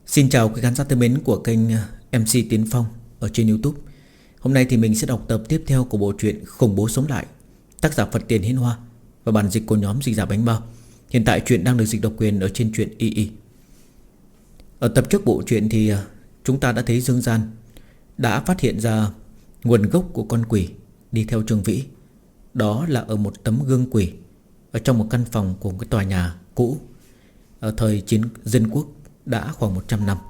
Xin chào quý khán giả thân mến của kênh MC Tiến Phong ở trên YouTube. Hôm nay thì mình sẽ đọc tập tiếp theo của bộ truyện Khủng Bố Sống Lại, tác giả Phật Tiền Hiên Hoa và bản dịch của nhóm Dịch Giả Bánh Bao. Hiện tại truyện đang được dịch độc quyền ở trên truyện II. Ở tập trước bộ truyện thì chúng ta đã thấy Dương Gian đã phát hiện ra nguồn gốc của con quỷ đi theo Trương Vĩ. Đó là ở một tấm gương quỷ ở trong một căn phòng của một cái tòa nhà cũ ở thời chiến dân quốc đã khoảng 100 năm.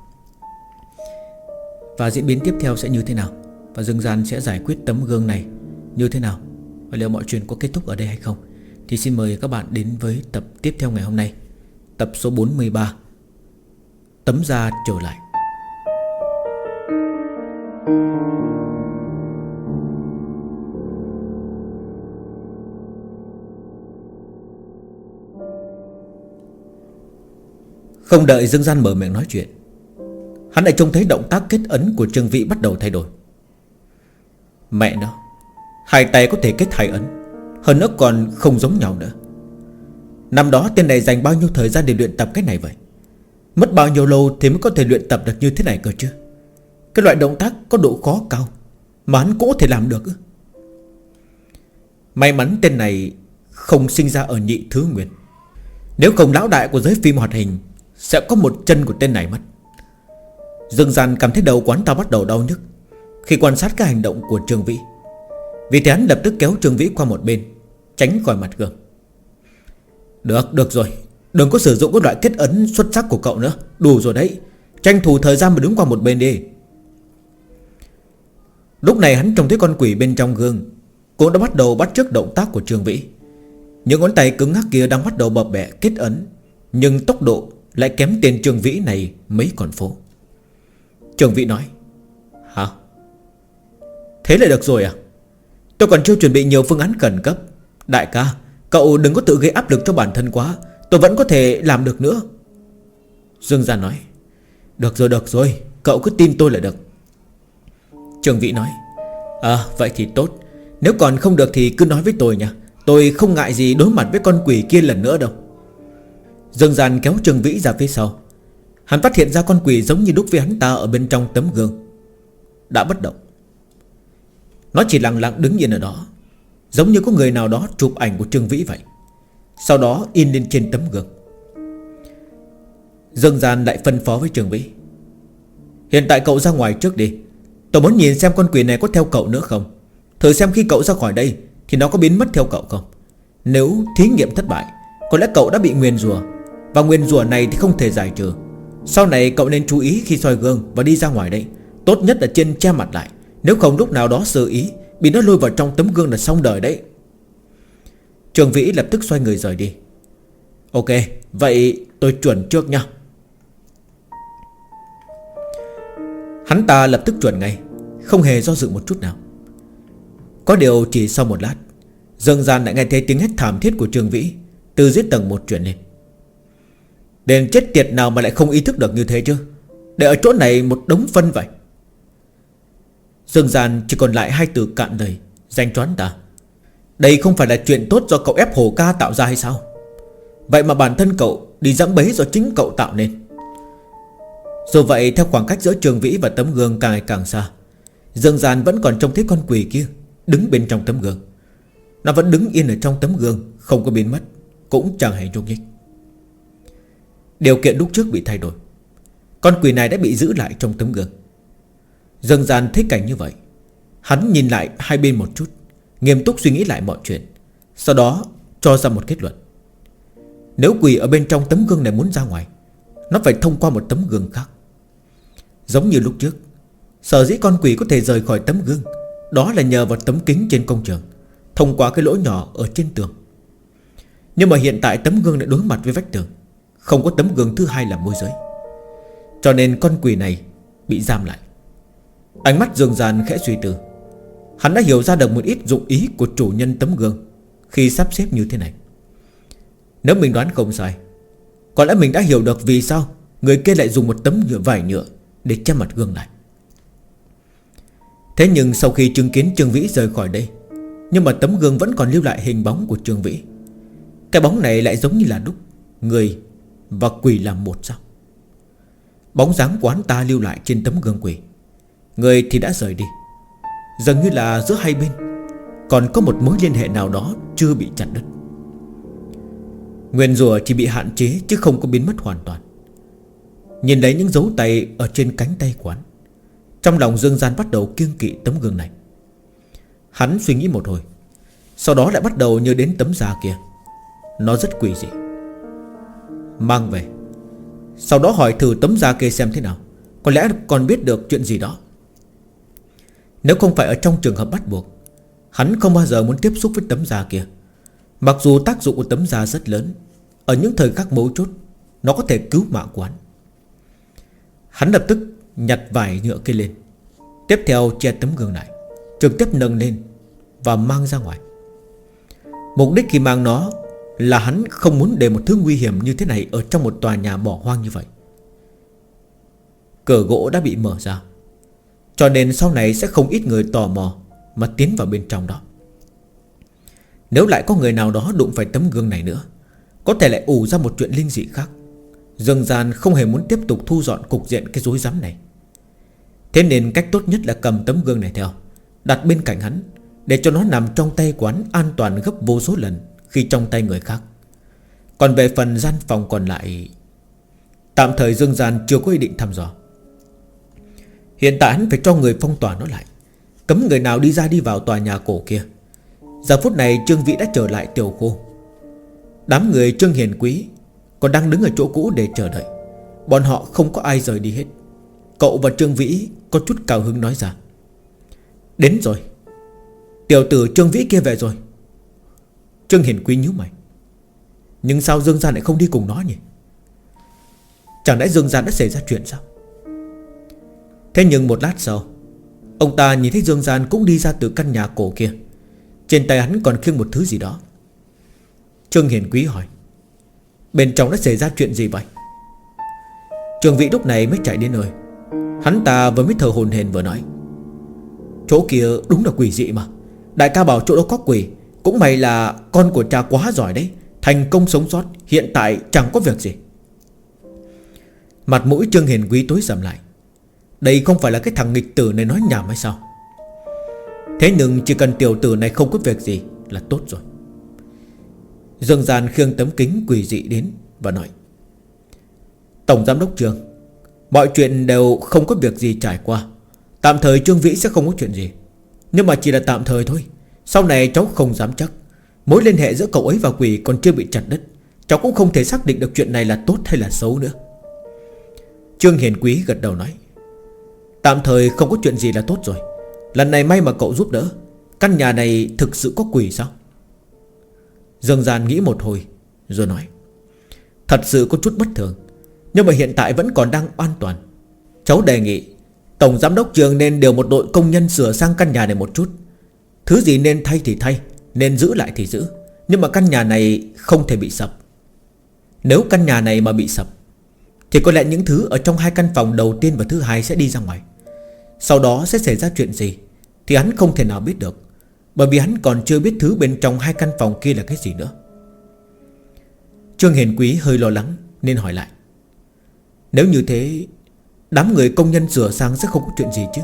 Và diễn biến tiếp theo sẽ như thế nào, và Dương Gian sẽ giải quyết tấm gương này như thế nào, và liệu mọi chuyện có kết thúc ở đây hay không, thì xin mời các bạn đến với tập tiếp theo ngày hôm nay, tập số 43, Tấm Da Trở Lại. Không đợi Dương Gian mở miệng nói chuyện, hắn lại trông thấy động tác kết ấn của Trương Vĩ bắt đầu thay đổi. Mẹ nó, hai tay có thể kết hai ấn, hơn nữa còn không giống nhau nữa. Năm đó tên này dành bao nhiêu thời gian để luyện tập cái này vậy? Mất bao nhiêu lâu thì mới có thể luyện tập được như thế này cơ chứ? Cái loại động tác có độ khó cao mà hắn cũng có thể làm được. May mắn tên này không sinh ra ở nhị thứ nguyên, nếu không lão đại của giới phim hoạt hình sẽ có một chân của tên này mất. Dương Gian cảm thấy đầu quán ta bắt đầu đau nhức khi quan sát các hành động của Trương Vĩ. Vì thế hắn lập tức kéo Trương Vĩ qua một bên, tránh khỏi mặt gương. Được rồi, đừng có sử dụng các loại kết ấn xuất sắc của cậu nữa. Đủ rồi đấy, tranh thủ thời gian mà đứng qua một bên đi. Lúc này hắn trông thấy con quỷ bên trong gương cũng đã bắt đầu bắt chước động tác của Trương Vĩ. Những ngón tay cứng ngắc kia đang bắt đầu bập bẹ kết ấn, nhưng tốc độ lại kém tên Trương Vĩ này mấy con phố. Trương Vĩ nói: Hả? Thế là được rồi à? Tôi còn chưa chuẩn bị nhiều phương án khẩn cấp. Đại ca, cậu đừng có tự gây áp lực cho bản thân quá, tôi vẫn có thể làm được nữa. Dương Gian nói: Được rồi, cậu cứ tin tôi là được. Trương Vĩ nói: Vậy thì tốt. Nếu còn không được thì cứ nói với tôi nha. Tôi không ngại gì đối mặt với con quỷ kia lần nữa đâu. Dương Gian kéo Trương Vĩ ra phía sau. Hắn phát hiện ra con quỷ giống như đúc với hắn ta ở bên trong tấm gương đã bất động. Nó chỉ lặng lặng đứng yên ở đó, giống như có người nào đó chụp ảnh của Trương Vĩ vậy, sau đó in lên trên tấm gương. Dương Gian lại phân phó với Trương Vĩ: Hiện tại cậu ra ngoài trước đi. Tôi muốn nhìn xem con quỷ này có theo cậu nữa không. Thử xem khi cậu ra khỏi đây thì nó có biến mất theo cậu không. Nếu thí nghiệm thất bại, có lẽ cậu đã bị nguyền rủa, và nguyền rủa này thì không thể giải trừ. Sau này cậu nên chú ý khi soi gương và đi ra ngoài đây. Tốt nhất là trên che mặt lại, nếu không lúc nào đó sơ ý bị nó lôi vào trong tấm gương là xong đời đấy. Trương Vĩ lập tức xoay người rời đi. Ok, vậy tôi chuẩn trước nha. Hắn ta lập tức chuẩn ngay, không hề do dự một chút nào. Có điều chỉ sau một lát, Dương Gian lại nghe thấy tiếng hét thảm thiết của Trương Vĩ từ dưới tầng 1 truyền lên. Đền chết tiệt nào mà lại không ý thức được như thế chứ? Để ở chỗ này một đống phân vậy. Dương Gian chỉ còn lại hai từ cạn lời: danh choán ta. Đây không phải là chuyện tốt do cậu ép Hồ Ca tạo ra hay sao? Vậy mà bản thân cậu đi giẫm bẫy do chính cậu tạo nên. Dù vậy, theo khoảng cách giữa Trương Vĩ và tấm gương càng ngày càng xa, Dương Gian vẫn còn trông thấy con quỷ kia đứng bên trong tấm gương. Nó vẫn đứng yên ở trong tấm gương, không có biến mất, cũng chẳng hề nhúc nhích. Điều kiện lúc trước bị thay đổi, con quỷ này đã bị giữ lại trong tấm gương. Dương Gian thấy cảnh như vậy, hắn nhìn lại hai bên một chút, nghiêm túc suy nghĩ lại mọi chuyện, sau đó cho ra một kết luận. Nếu quỷ ở bên trong tấm gương này muốn ra ngoài, nó phải thông qua một tấm gương khác. Giống như lúc trước, sở dĩ con quỷ có thể rời khỏi tấm gương, đó là nhờ vào tấm kính trên công trường, thông qua cái lỗ nhỏ ở trên tường. Nhưng mà hiện tại tấm gương lại đối mặt với vách tường, không có tấm gương thứ hai làm môi giới, cho nên con quỷ này bị giam lại. Ánh mắt Dương Gian khẽ suy tư. Hắn đã hiểu ra được một ít dụng ý của chủ nhân tấm gương khi sắp xếp như thế này. Nếu mình đoán không sai, có lẽ mình đã hiểu được vì sao người kia lại dùng một tấm vải nhựa để che mặt gương lại. Thế nhưng sau khi chứng kiến Trương Vĩ rời khỏi đây, nhưng mà tấm gương vẫn còn lưu lại hình bóng của Trương Vĩ. Cái bóng này lại giống như là đúc người và quỷ làm một sao? bóng dáng của hắn ta lưu lại trên tấm gương quỷ. Người thì đã rời đi. Dường như là giữa hai bên còn có một mối liên hệ nào đó chưa bị chặt đứt. Nguyền rủa chỉ bị hạn chế chứ không có biến mất hoàn toàn. Nhìn lấy những dấu tay ở trên cánh tay của hắn, trong lòng Dương Gian bắt đầu kiêng kỵ tấm gương này. Hắn suy nghĩ một hồi, sau đó lại bắt đầu nhớ đến tấm da kia. Nó rất quỷ dị. Mang về, sau đó hỏi thử tấm da kia xem thế nào, có lẽ còn biết được chuyện gì đó. Nếu không phải ở trong trường hợp bắt buộc, hắn không bao giờ muốn tiếp xúc với tấm da kia. Mặc dù tác dụng của tấm da rất lớn, ở những thời khắc mấu chốt nó có thể cứu mạng của hắn. Hắn lập tức nhặt vải nhựa kia lên, tiếp theo che tấm gương lại, trực tiếp nâng lên và mang ra ngoài. Mục đích khi mang nó là hắn không muốn để một thứ nguy hiểm như thế này ở trong một tòa nhà bỏ hoang như vậy. Cửa gỗ đã bị mở ra, cho nên sau này sẽ không ít người tò mò mà tiến vào bên trong đó. Nếu lại có người nào đó đụng phải tấm gương này nữa, có thể lại ủ ra một chuyện linh dị khác. Dương Gian không hề muốn tiếp tục thu dọn cục diện cái rối rắm này. Thế nên cách tốt nhất là cầm tấm gương này theo, đặt bên cạnh hắn, để cho nó nằm trong tay của hắn an toàn gấp vô số lần khi trong tay người khác. Còn về phần gian phòng còn lại, tạm thời Dương Gian chưa có ý định thăm dò. Hiện tại hắn phải cho người phong tỏa nó lại, cấm người nào đi ra đi vào tòa nhà cổ kia. Giờ phút này Trương Vĩ đã trở lại Tiểu Khu. Đám người Trương Hiền Quý còn đang đứng ở chỗ cũ để chờ đợi. Bọn họ không có ai rời đi hết. Cậu và Trương Vĩ có chút cao hứng nói ra: đến rồi, tiểu tử Trương Vĩ kia về rồi. Trương Hiền Quý nhíu mày: nhưng sao Dương Gian lại không đi cùng nó nhỉ? Chẳng lẽ Dương Gian đã xảy ra chuyện sao? Thế nhưng một lát sau, ông ta nhìn thấy Dương Gian cũng đi ra từ căn nhà cổ kia. Trên tay hắn còn khiêng một thứ gì đó. Trương Hiền Quý hỏi: bên trong đã xảy ra chuyện gì vậy? Trương Vĩ lúc này mới chạy đến nơi. Hắn ta vừa mới thở hổn hển vừa nói: chỗ kia đúng là quỷ dị mà. Đại ca bảo chỗ đó có quỷ. Cũng may là con của cha quá giỏi đấy, thành công sống sót. Hiện tại chẳng có việc gì. Mặt mũi Trương Hiền Quý tối sầm lại. Đây không phải là cái thằng nghịch tử này nói nhảm hay sao? Thế nhưng chỉ cần tiểu tử này không có việc gì là tốt rồi. Dương Gian khiêng tấm kính quỷ dị đến và nói: tổng giám đốc Trương, mọi chuyện đều không có việc gì trải qua. Tạm thời Trương Vĩ sẽ không có chuyện gì, nhưng mà chỉ là tạm thời thôi. Sau này cháu không dám chắc. Mối liên hệ giữa cậu ấy và quỷ còn chưa bị chặt đứt. Cháu cũng không thể xác định được chuyện này là tốt hay là xấu nữa. Trương Hiền Quý gật đầu nói: tạm thời không có chuyện gì là tốt rồi. Lần này may mà cậu giúp đỡ. Căn nhà này thực sự có quỷ sao? Dương Gian nghĩ một hồi rồi nói: thật sự có chút bất thường, nhưng mà hiện tại vẫn còn đang an toàn. Cháu đề nghị tổng giám đốc Trường nên điều một đội công nhân sửa sang căn nhà này một chút. Thứ gì nên thay thì thay, nên giữ lại thì giữ. Nhưng mà căn nhà này không thể bị sập. Nếu căn nhà này mà bị sập thì có lẽ những thứ ở trong hai căn phòng đầu tiên và thứ hai sẽ đi ra ngoài. Sau đó sẽ xảy ra chuyện gì thì hắn không thể nào biết được, bởi vì hắn còn chưa biết thứ bên trong hai căn phòng kia là cái gì nữa. Trương Hiền Quý hơi lo lắng nên hỏi lại: nếu như thế, đám người công nhân sửa sang sẽ không có chuyện gì chứ?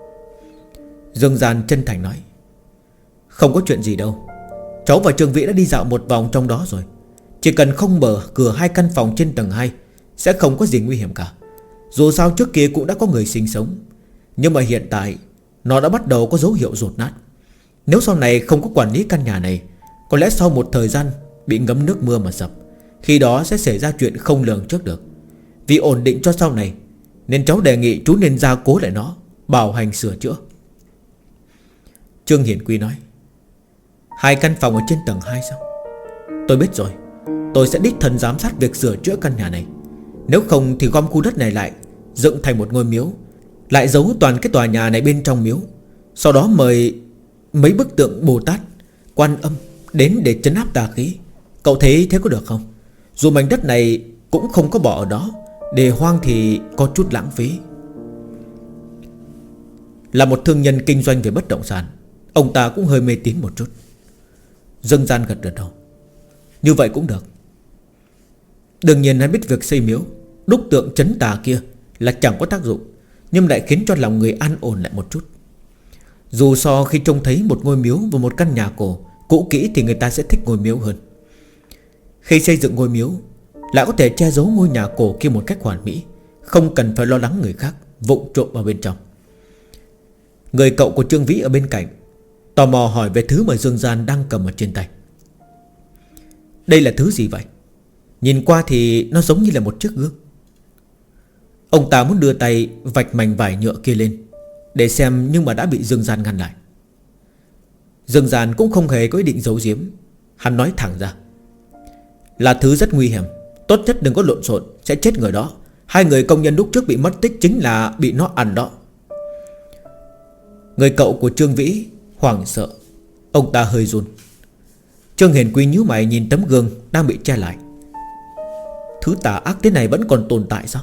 Dương Gian chân thành nói: không có chuyện gì đâu. Cháu và Trương Vĩ đã đi dạo một vòng trong đó rồi. Chỉ cần không mở cửa hai căn phòng trên tầng 2 sẽ không có gì nguy hiểm cả. Dù sao trước kia cũng đã có người sinh sống, nhưng mà hiện tại nó đã bắt đầu có dấu hiệu dột nát. Nếu sau này không có quản lý căn nhà này, có lẽ sau một thời gian bị ngấm nước mưa mà sập. Khi đó sẽ xảy ra chuyện không lường trước được. Vì ổn định cho sau này, nên cháu đề nghị chú nên gia cố lại nó, bảo hành sửa chữa. Trương Hiển Quy nói: hai căn phòng ở trên tầng 2 sao? Tôi biết rồi. Tôi sẽ đích thân giám sát việc sửa chữa căn nhà này. Nếu không thì gom khu đất này lại, dựng thành một ngôi miếu, lại giấu toàn cái tòa nhà này bên trong miếu. Sau đó mời mấy bức tượng Bồ Tát, Quan Âm đến để trấn áp tà khí. Cậu thấy thế có được không? Dù mảnh đất này cũng không có bỏ ở đó, để hoang thì có chút lãng phí. Là một thương nhân kinh doanh về bất động sản, ông ta cũng hơi mê tín một chút. Dương Gian gật đầu: như vậy cũng được. Đương nhiên hắn biết việc xây miếu, đúc tượng trấn tà kia là chẳng có tác dụng, nhưng lại khiến cho lòng người an ổn lại một chút. Dù so khi trông thấy một ngôi miếu và một căn nhà cổ cũ kỹ thì người ta sẽ thích ngôi miếu hơn. Khi xây dựng ngôi miếu lại có thể che giấu ngôi nhà cổ kia một cách hoàn mỹ, không cần phải lo lắng người khác vụng trộm vào bên trong. Người cậu của Trương Vĩ ở bên cạnh tò mò hỏi về thứ mà Dương Gian đang cầm ở trên tay. Đây là thứ gì vậy? Nhìn qua thì nó giống như là một chiếc gương. Ông ta muốn đưa tay vạch mảnh vải nhựa kia lên để xem, nhưng mà đã bị Dương Gian ngăn lại. Dương Gian cũng không hề có ý định giấu giếm. Hắn nói thẳng ra: là thứ rất nguy hiểm, tốt nhất đừng có lộn xộn, sẽ chết người đó. 2 người công nhân lúc trước bị mất tích chính là bị nó ăn đó. Người cậu của Trương Vĩ hoảng sợ, ông ta hơi run. Trương Hiền Quý nhíu mày nhìn tấm gương đang bị che lại. Thứ tà ác thế này vẫn còn tồn tại sao?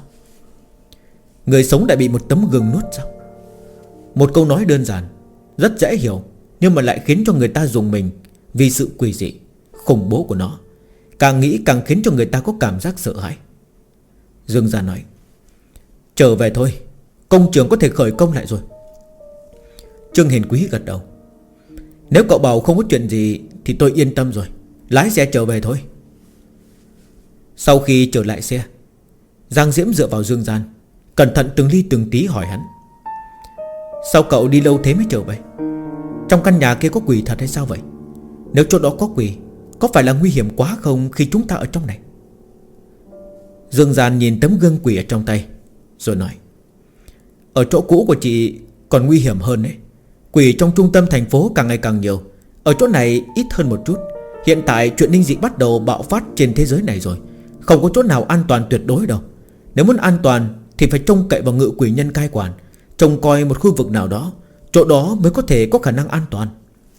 Người sống đã bị một tấm gương nuốt sao? Một câu nói đơn giản, rất dễ hiểu, nhưng mà lại khiến cho người ta rùng mình vì sự quỷ dị, khủng bố của nó. Càng nghĩ càng khiến cho người ta có cảm giác sợ hãi. Dương Gia nói: trở về thôi, công trường có thể khởi công lại rồi. Trương Hiền Quý gật đầu: nếu cậu bảo không có chuyện gì thì tôi yên tâm rồi, lái xe trở về thôi. Sau khi trở lại xe, Giang Diễm dựa vào Dương Gian, cẩn thận từng ly từng tí hỏi hắn: sao cậu đi lâu thế mới trở về? Trong căn nhà kia có quỷ thật hay sao vậy? Nếu chỗ đó có quỷ, có phải là nguy hiểm quá không khi chúng ta ở trong này? Dương Gian nhìn tấm gương quỷ ở trong tay rồi nói: ở chỗ cũ của chị còn nguy hiểm hơn đấy. Quỷ trong trung tâm thành phố càng ngày càng nhiều, ở chỗ này ít hơn một chút. Hiện tại chuyện linh dị bắt đầu bạo phát trên thế giới này rồi, không có chỗ nào an toàn tuyệt đối đâu. Nếu muốn an toàn thì phải trông cậy vào ngự quỷ nhân cai quản, trông coi một khu vực nào đó, chỗ đó mới có thể có khả năng an toàn.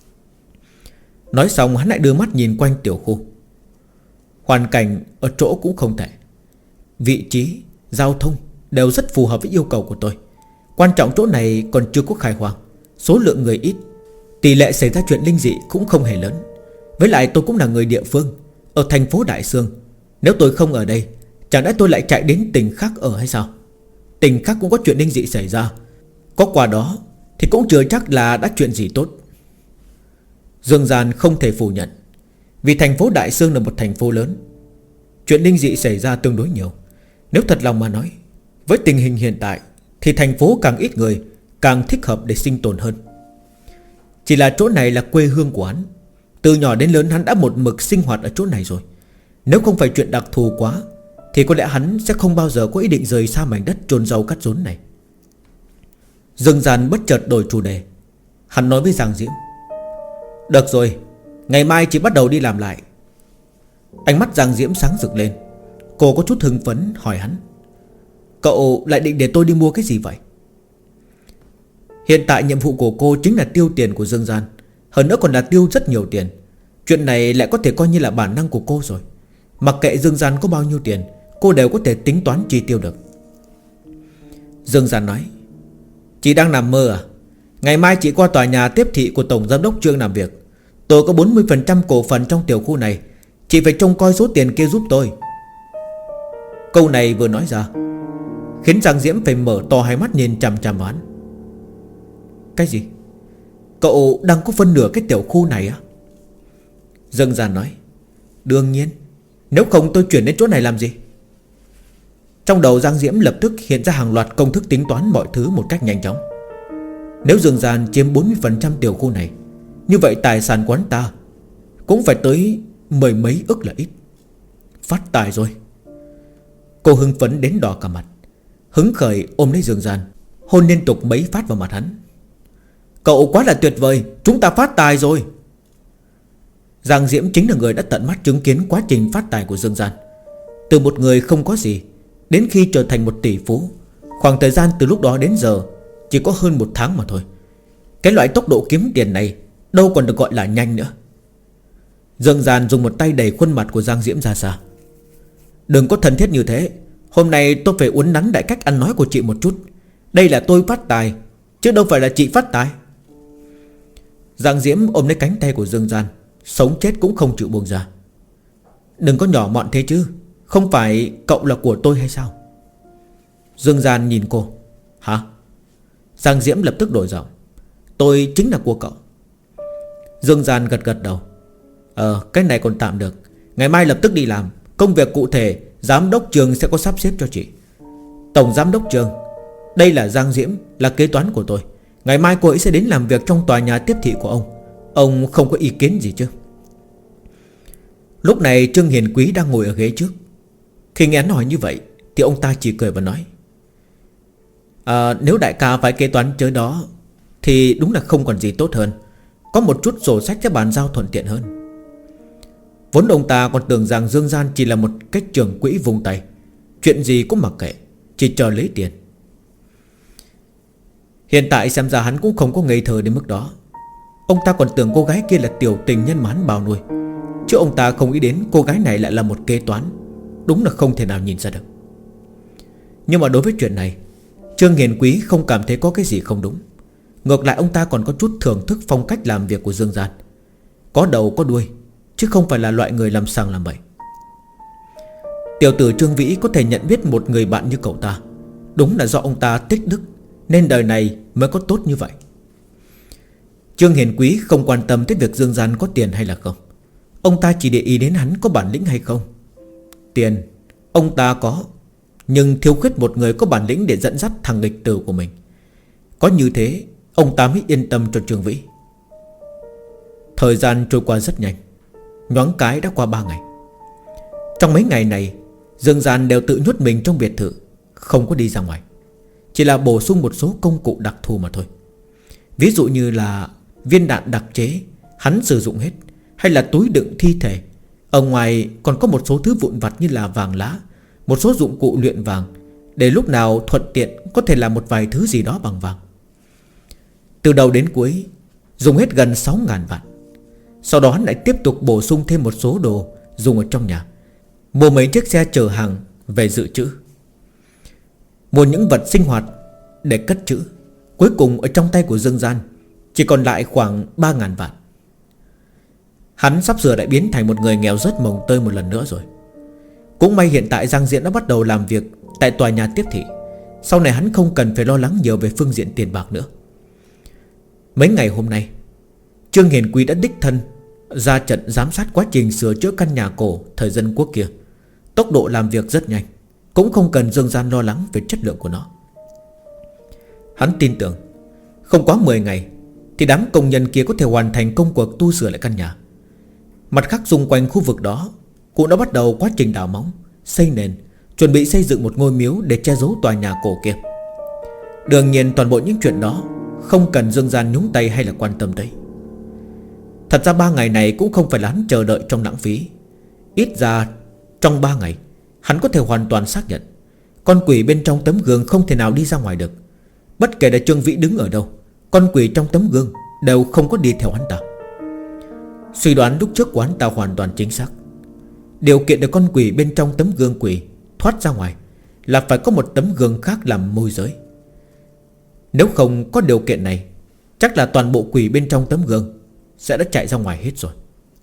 Nói xong hắn lại đưa mắt nhìn quanh tiểu khu. Hoàn cảnh ở chỗ cũng không tệ, vị trí, giao thông đều rất phù hợp với yêu cầu của tôi. Quan trọng chỗ này còn chưa có khai hoang, số lượng người ít, tỷ lệ xảy ra chuyện linh dị cũng không hề lớn. Với lại tôi cũng là người địa phương, ở thành phố Đại Sương. Nếu tôi không ở đây, chẳng lẽ tôi lại chạy đến tỉnh khác ở hay sao? Tỉnh khác cũng có chuyện linh dị xảy ra, có qua đó thì cũng chưa chắc là đã chuyện gì tốt. Dương Gian không thể phủ nhận, vì thành phố Đại Sương là một thành phố lớn, chuyện linh dị xảy ra tương đối nhiều. Nếu thật lòng mà nói, với tình hình hiện tại thì thành phố càng ít người càng thích hợp để sinh tồn hơn. Chỉ là chỗ này là quê hương của hắn, từ nhỏ đến lớn hắn đã một mực sinh hoạt ở chỗ này rồi. Nếu không phải chuyện đặc thù quá thì có lẽ hắn sẽ không bao giờ có ý định rời xa mảnh đất chôn rau cắt rốn này. Dương Gian bất chợt đổi chủ đề. Hắn nói với Giang Diễm: được rồi, ngày mai chỉ bắt đầu đi làm lại. Ánh mắt Giang Diễm sáng rực lên. Cô có chút hưng phấn hỏi hắn: cậu lại định để tôi đi mua cái gì vậy? Hiện tại nhiệm vụ của cô chính là tiêu tiền của Dương Gian, hơn nữa còn là tiêu rất nhiều tiền. Chuyện này lại có thể coi như là bản năng của cô rồi. Mặc kệ Dương Gian có bao nhiêu tiền, cô đều có thể tính toán chi tiêu được. Dương Gian nói: chị đang nằm mơ à? Ngày mai chị qua tòa nhà tiếp thị của Tổng Giám đốc Trương làm việc. Tôi có 40% cổ phần trong tiểu khu này, chị phải trông coi số tiền kia giúp tôi. Câu này vừa nói ra khiến Giang Diễm phải mở to hai mắt nhìn chằm chằm vào hắn. Cái gì? Cậu đang có phân nửa cái tiểu khu này á? Dương Gian nói: đương nhiên, nếu không tôi chuyển đến chỗ này làm gì? Trong đầu Giang Diễm lập tức hiện ra hàng loạt công thức tính toán mọi thứ một cách nhanh chóng. Nếu Dương Gian chiếm 40% tiểu khu này, như vậy tài sản của hắn ta cũng phải tới mười mấy ức là ít. Phát tài rồi. Cô hưng phấn đến đỏ cả mặt, hứng khởi ôm lấy Dương Gian, hôn liên tục mấy phát vào mặt hắn. Cậu quá là tuyệt vời, chúng ta phát tài rồi. Giang Diễm chính là người đã tận mắt chứng kiến quá trình phát tài của Dương Gian. Từ một người không có gì đến khi trở thành một tỷ phú, khoảng thời gian từ lúc đó đến giờ chỉ có hơn 1 tháng mà thôi. Cái loại tốc độ kiếm tiền này đâu còn được gọi là nhanh nữa. Dương Gian dùng một tay đẩy khuôn mặt của Giang Diễm ra xa. Đừng có thân thiết như thế. Hôm nay tôi phải uốn nắn đại cách ăn nói của chị một chút. Đây là tôi phát tài, chứ đâu phải là chị phát tài. Giang Diễm ôm lấy cánh tay của Dương Gian, sống chết cũng không chịu buông ra. Đừng có nhỏ mọn thế chứ, không phải cậu là của tôi hay sao? Dương Gian nhìn cô. Hả? Giang Diễm lập tức đổi giọng. Tôi chính là của cậu. Dương Gian gật gật đầu. Cái này còn tạm được. Ngày mai lập tức đi làm. Công việc cụ thể giám đốc trường sẽ có sắp xếp cho chị. Tổng giám đốc trường, đây là Giang Diễm, là kế toán của tôi. Ngày mai cô ấy sẽ đến làm việc trong tòa nhà tiếp thị của ông. Ông không có ý kiến gì chứ? Lúc này Trương Hiền Quý đang ngồi ở ghế trước. Khi nghe hắn hỏi như vậy thì ông ta chỉ cười và nói: nếu đại ca phải kế toán chớ đó thì đúng là không còn gì tốt hơn. Có một chút sổ sách cho bàn giao thuận tiện hơn. Vốn ông ta còn tưởng rằng Dương Gian chỉ là một cách trưởng quỹ vùng tay, chuyện gì cũng mặc kệ, chỉ chờ lấy tiền. Hiện tại xem ra hắn cũng không có ngây thơ đến mức đó. Ông ta còn tưởng cô gái kia là tiểu tình nhân mà hắn bao nuôi, chứ ông ta không nghĩ đến cô gái này lại là một kế toán. Đúng là không thể nào nhìn ra được. Nhưng mà đối với chuyện này, Trương Hiền Quý không cảm thấy có cái gì không đúng. Ngược lại ông ta còn có chút thưởng thức phong cách làm việc của Dương Gian. Có đầu có đuôi, chứ không phải là loại người làm sằng làm bậy. Tiểu tử Trương Vĩ có thể nhận biết một người bạn như cậu ta, đúng là do ông ta tích đức, nên đời này mới có tốt như vậy. Trương Hiền Quý không quan tâm tới việc Dương Gian có tiền hay là không. Ông ta chỉ để ý đến hắn có bản lĩnh hay không. Tiền ông ta có, nhưng thiếu khuyết một người có bản lĩnh để dẫn dắt thằng nghịch tử của mình. Có như thế ông ta mới yên tâm cho Trương Vĩ. Thời gian trôi qua rất nhanh, nhoáng cái đã qua 3 ngày. Trong mấy ngày này Dương Gian đều tự nhốt mình trong biệt thự, không có đi ra ngoài. Chỉ là bổ sung một số công cụ đặc thù mà thôi. Ví dụ như là viên đạn đặc chế hắn sử dụng hết, hay là túi đựng thi thể. Ở ngoài còn có một số thứ vụn vặt như là vàng lá, một số dụng cụ luyện vàng, để lúc nào thuận tiện có thể làm một vài thứ gì đó bằng vàng. Từ đầu đến cuối dùng hết gần 6.000 vạn. Sau đó lại tiếp tục bổ sung thêm một số đồ dùng ở trong nhà, mua mấy chiếc xe chở hàng về dự trữ, mua những vật sinh hoạt để cất trữ. Cuối cùng ở trong tay của Dương Gian chỉ còn lại khoảng 3.000 vạn. Hắn sắp sửa lại biến thành một người nghèo rớt mồng tơi một lần nữa rồi. Cũng may hiện tại Giang Diễn đã bắt đầu làm việc tại tòa nhà tiếp thị. Sau này hắn không cần phải lo lắng nhiều về phương diện tiền bạc nữa. Mấy ngày hôm nay Trương Hiền Quý đã đích thân ra trận giám sát quá trình sửa chữa căn nhà cổ thời dân quốc kia. Tốc độ làm việc rất nhanh, cũng không cần Dương Gian lo lắng về chất lượng của nó. Hắn tin tưởng không quá 10 ngày thì đám công nhân kia có thể hoàn thành công cuộc tu sửa lại căn nhà. Mặt khác xung quanh khu vực đó cũng đã bắt đầu quá trình đào móng, xây nền, chuẩn bị xây dựng một ngôi miếu để che giấu tòa nhà cổ kia. Đương nhiên toàn bộ những chuyện đó không cần Dương Gian nhúng tay hay là quan tâm tới. Thật ra 3 ngày này cũng không phải là hắn chờ đợi trong lãng phí. Ít ra trong 3 ngày hắn có thể hoàn toàn xác nhận con quỷ bên trong tấm gương không thể nào đi ra ngoài được. Bất kể là Trương Vĩ đứng ở đâu, con quỷ trong tấm gương đều không có đi theo hắn ta. Suy đoán lúc trước của hắn ta hoàn toàn chính xác. Điều kiện để con quỷ bên trong tấm gương quỷ thoát ra ngoài là phải có một tấm gương khác làm môi giới. Nếu không có điều kiện này, chắc là toàn bộ quỷ bên trong tấm gương sẽ đã chạy ra ngoài hết rồi.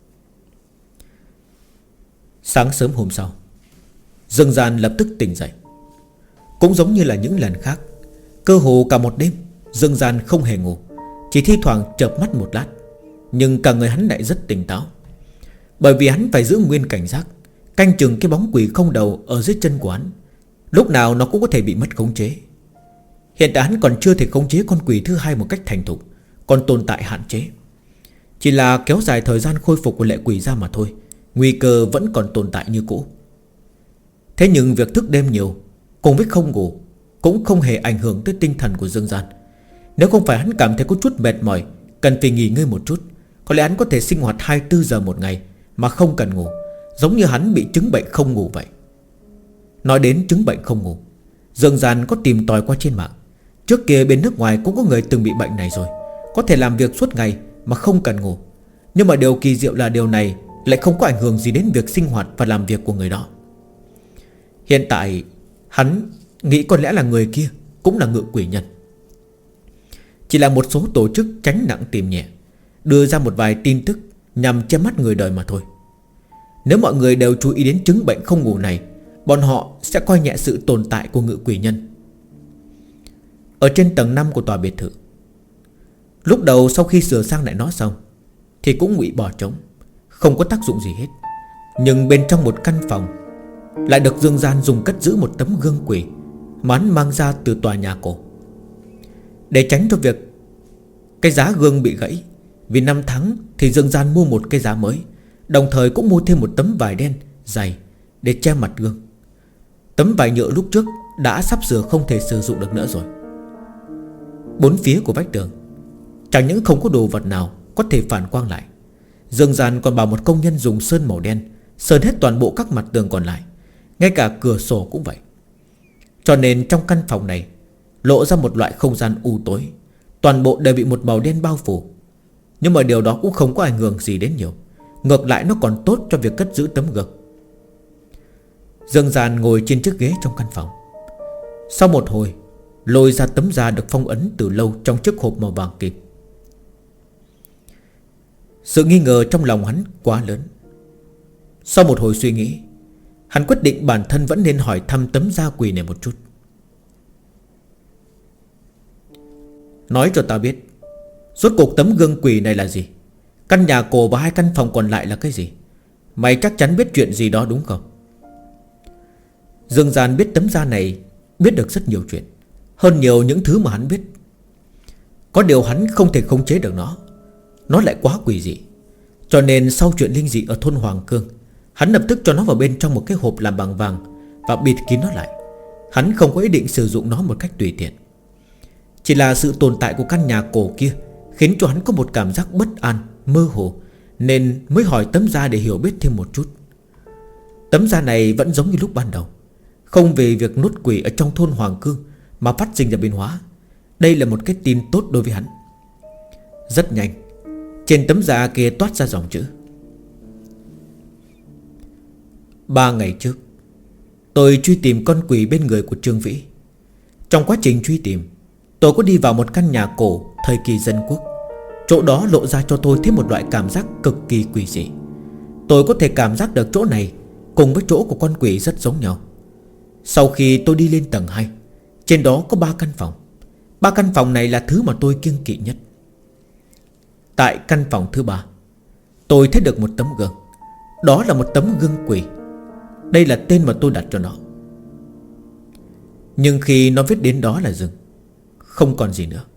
Sáng sớm hôm sau, Dương Gian lập tức tỉnh dậy. Cũng giống như là những lần khác, cơ hồ cả một đêm Dương Gian không hề ngủ, chỉ thi thoảng chợp mắt một lát. Nhưng cả người hắn lại rất tỉnh táo, bởi vì hắn phải giữ nguyên cảnh giác, canh chừng cái bóng quỷ không đầu ở dưới chân của hắn. Lúc nào nó cũng có thể bị mất khống chế. Hiện tại hắn còn chưa thể khống chế con quỷ thứ hai một cách thành thục, còn tồn tại hạn chế. Chỉ là kéo dài thời gian khôi phục của lệ quỷ ra mà thôi, nguy cơ vẫn còn tồn tại như cũ. Thế nhưng việc thức đêm nhiều cùng với không ngủ cũng không hề ảnh hưởng tới tinh thần của Dương Gian. Nếu không phải hắn cảm thấy có chút mệt mỏi, cần phải nghỉ ngơi một chút, có lẽ hắn có thể sinh hoạt 24 giờ một ngày mà không cần ngủ, giống như hắn bị chứng bệnh không ngủ vậy. Nói đến chứng bệnh không ngủ, Dương Gian có tìm tòi qua trên mạng. Trước kia bên nước ngoài cũng có người từng bị bệnh này rồi, có thể làm việc suốt ngày mà không cần ngủ. Nhưng mà điều kỳ diệu là điều này lại không có ảnh hưởng gì đến việc sinh hoạt và làm việc của người đó. Hiện tại hắn nghĩ có lẽ là người kia cũng là ngự quỷ nhân. Chỉ là một số tổ chức tránh nặng tìm nhẹ, đưa ra một vài tin tức nhằm che mắt người đời mà thôi. Nếu mọi người đều chú ý đến chứng bệnh không ngủ này, bọn họ sẽ coi nhẹ sự tồn tại của ngự quỷ nhân, ở trên tầng 5 của tòa biệt thự. Lúc đầu sau khi sửa sang lại nó xong thì cũng ngụy bỏ trống, không có tác dụng gì hết. Nhưng bên trong một căn phòng lại được Dương Gian dùng cất giữ một tấm gương quỷ mà hắn mang ra từ tòa nhà cổ. Để tránh cho việc cái giá gương bị gãy, vì 5 tháng thì Dương Gian mua một cái giá mới, đồng thời cũng mua thêm một tấm vải đen dày để che mặt gương. Tấm vải nhựa lúc trước đã sắp sửa không thể sử dụng được nữa rồi. Bốn phía của vách tường chẳng những không có đồ vật nào có thể phản quang lại, Dương Gian còn bảo một công nhân dùng sơn màu đen sơn hết toàn bộ các mặt tường còn lại, ngay cả cửa sổ cũng vậy. Cho nên trong căn phòng này lộ ra một loại không gian u tối, toàn bộ đều bị một màu đen bao phủ. Nhưng mà điều đó cũng không có ảnh hưởng gì đến nhiều, ngược lại nó còn tốt cho việc cất giữ tấm gương. Dương Gian ngồi trên chiếc ghế trong căn phòng. Sau một hồi lôi ra tấm da được phong ấn từ lâu trong chiếc hộp màu vàng kim. Sự nghi ngờ trong lòng hắn quá lớn. Sau một hồi suy nghĩ, hắn quyết định bản thân vẫn nên hỏi thăm tấm da quỷ này một chút. Nói cho ta biết, rốt cuộc tấm gương quỷ này là gì? Căn nhà cổ và 2 căn phòng còn lại là cái gì? Mày chắc chắn biết chuyện gì đó đúng không? Dương Gian biết tấm da này biết được rất nhiều chuyện, hơn nhiều những thứ mà hắn biết. Có điều hắn không thể khống chế được nó lại quá quỷ dị. Cho nên sau chuyện linh dị ở thôn Hoàng Cương, hắn lập tức cho nó vào bên trong một cái hộp làm bằng vàng và bịt kín nó lại. Hắn không có ý định sử dụng nó một cách tùy tiện. Chỉ là sự tồn tại của căn nhà cổ kia khiến cho hắn có một cảm giác bất an, mơ hồ, nên mới hỏi tấm da để hiểu biết thêm một chút. Tấm da này vẫn giống như lúc ban đầu, không vì việc nuốt quỷ ở trong thôn Hoàng Cương mà phát sinh ra biến hóa. Đây là một cái tin tốt đối với hắn. Rất nhanh, trên tấm da kia toát ra dòng chữ: 3 ngày trước, tôi truy tìm con quỷ bên người của Trương Vĩ. Trong quá trình truy tìm, tôi có đi vào một căn nhà cổ thời kỳ dân quốc. Chỗ đó lộ ra cho tôi thêm một loại cảm giác cực kỳ quỷ dị. Tôi có thể cảm giác được chỗ này cùng với chỗ của con quỷ rất giống nhau. Sau khi tôi đi lên tầng 2, trên đó có 3 căn phòng. 3 căn phòng này là thứ mà tôi kiêng kỵ nhất. Tại căn phòng thứ 3, tôi thấy được một tấm gương. Đó là một tấm gương quỷ. Đây là tên mà tôi đặt cho nó. Nhưng khi nó viết đến đó là dừng, không còn gì nữa.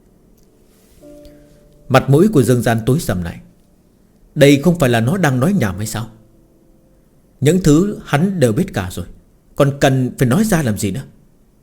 Mặt mũi của Dương Gian tối sầm lại. Đây không phải là nó đang nói nhảm hay sao? Những thứ hắn đều biết cả rồi, còn cần phải nói ra làm gì nữa?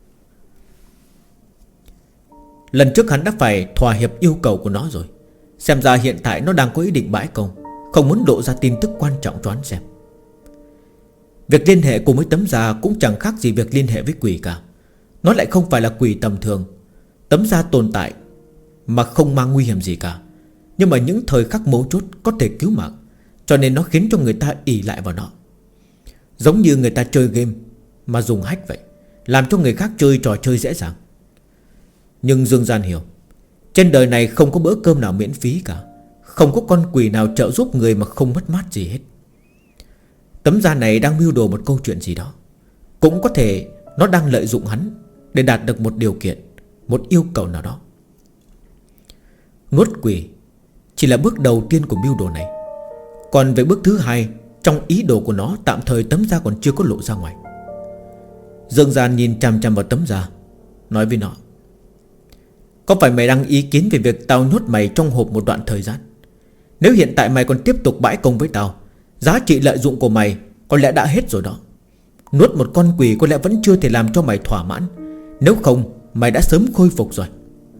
Lần trước hắn đã phải thỏa hiệp yêu cầu của nó rồi. Xem ra hiện tại nó đang có ý định bãi công, không muốn lộ ra tin tức quan trọng cho hắn xem. Việc liên hệ cùng với tấm da cũng chẳng khác gì việc liên hệ với quỷ cả. Nó lại không phải là quỷ tầm thường. Tấm da tồn tại mà không mang nguy hiểm gì cả, nhưng mà những thời khắc mấu chốt có thể cứu mạng. Cho nên nó khiến cho người ta ỷ lại vào nó. Giống như người ta chơi game mà dùng hack vậy, làm cho người khác chơi trò chơi dễ dàng. Nhưng Dương Gian hiểu, trên đời này không có bữa cơm nào miễn phí cả, không có con quỷ nào trợ giúp người mà không mất mát gì hết. Tấm da này đang mưu đồ một câu chuyện gì đó. Cũng có thể nó đang lợi dụng hắn để đạt được một điều kiện, một yêu cầu nào đó. Nuốt quỷ chỉ là bước đầu tiên của mưu đồ này. Còn về bước thứ 2, trong ý đồ của nó, tạm thời tấm da còn chưa có lộ ra ngoài. Dương Gian nhìn chằm chằm vào tấm da, nói với nó: có phải mày đang ý kiến về việc tao nhốt mày trong hộp một đoạn thời gian? Nếu hiện tại mày còn tiếp tục bãi công với tao, giá trị lợi dụng của mày có lẽ đã hết rồi đó. Nuốt một con quỷ có lẽ vẫn chưa thể làm cho mày thỏa mãn. Nếu không mày đã sớm khôi phục rồi.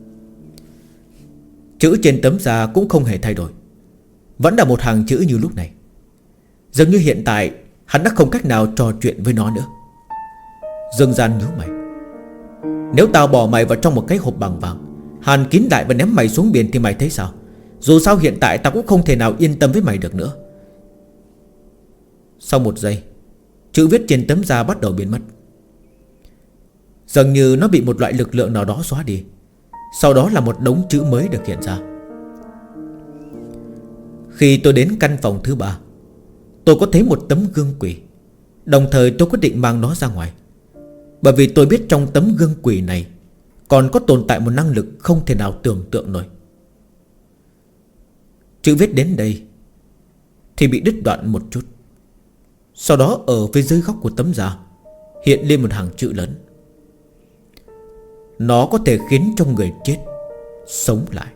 Chữ trên tấm da cũng không hề thay đổi, vẫn là một hàng chữ như lúc này. Dường như hiện tại hắn đã không cách nào trò chuyện với nó nữa. Dương Gian nhíu mày: nếu tao bỏ mày vào trong một cái hộp bằng vàng, hàn kín lại và ném mày xuống biển thì mày thấy sao? Dù sao hiện tại tao cũng không thể nào yên tâm với mày được nữa. Sau một giây, chữ viết trên tấm da bắt đầu biến mất. Dường như nó bị một loại lực lượng nào đó xóa đi. Sau đó là một đống chữ mới được hiện ra. Khi tôi đến căn phòng thứ 3, tôi có thấy một tấm gương quỷ. Đồng thời tôi quyết định mang nó ra ngoài, bởi vì tôi biết trong tấm gương quỷ này còn có tồn tại một năng lực không thể nào tưởng tượng nổi. Chữ viết đến đây thì bị đứt đoạn một chút. Sau đó ở phía dưới góc của tấm da hiện lên một hàng chữ lớn: nó có thể khiến cho người chết sống lại.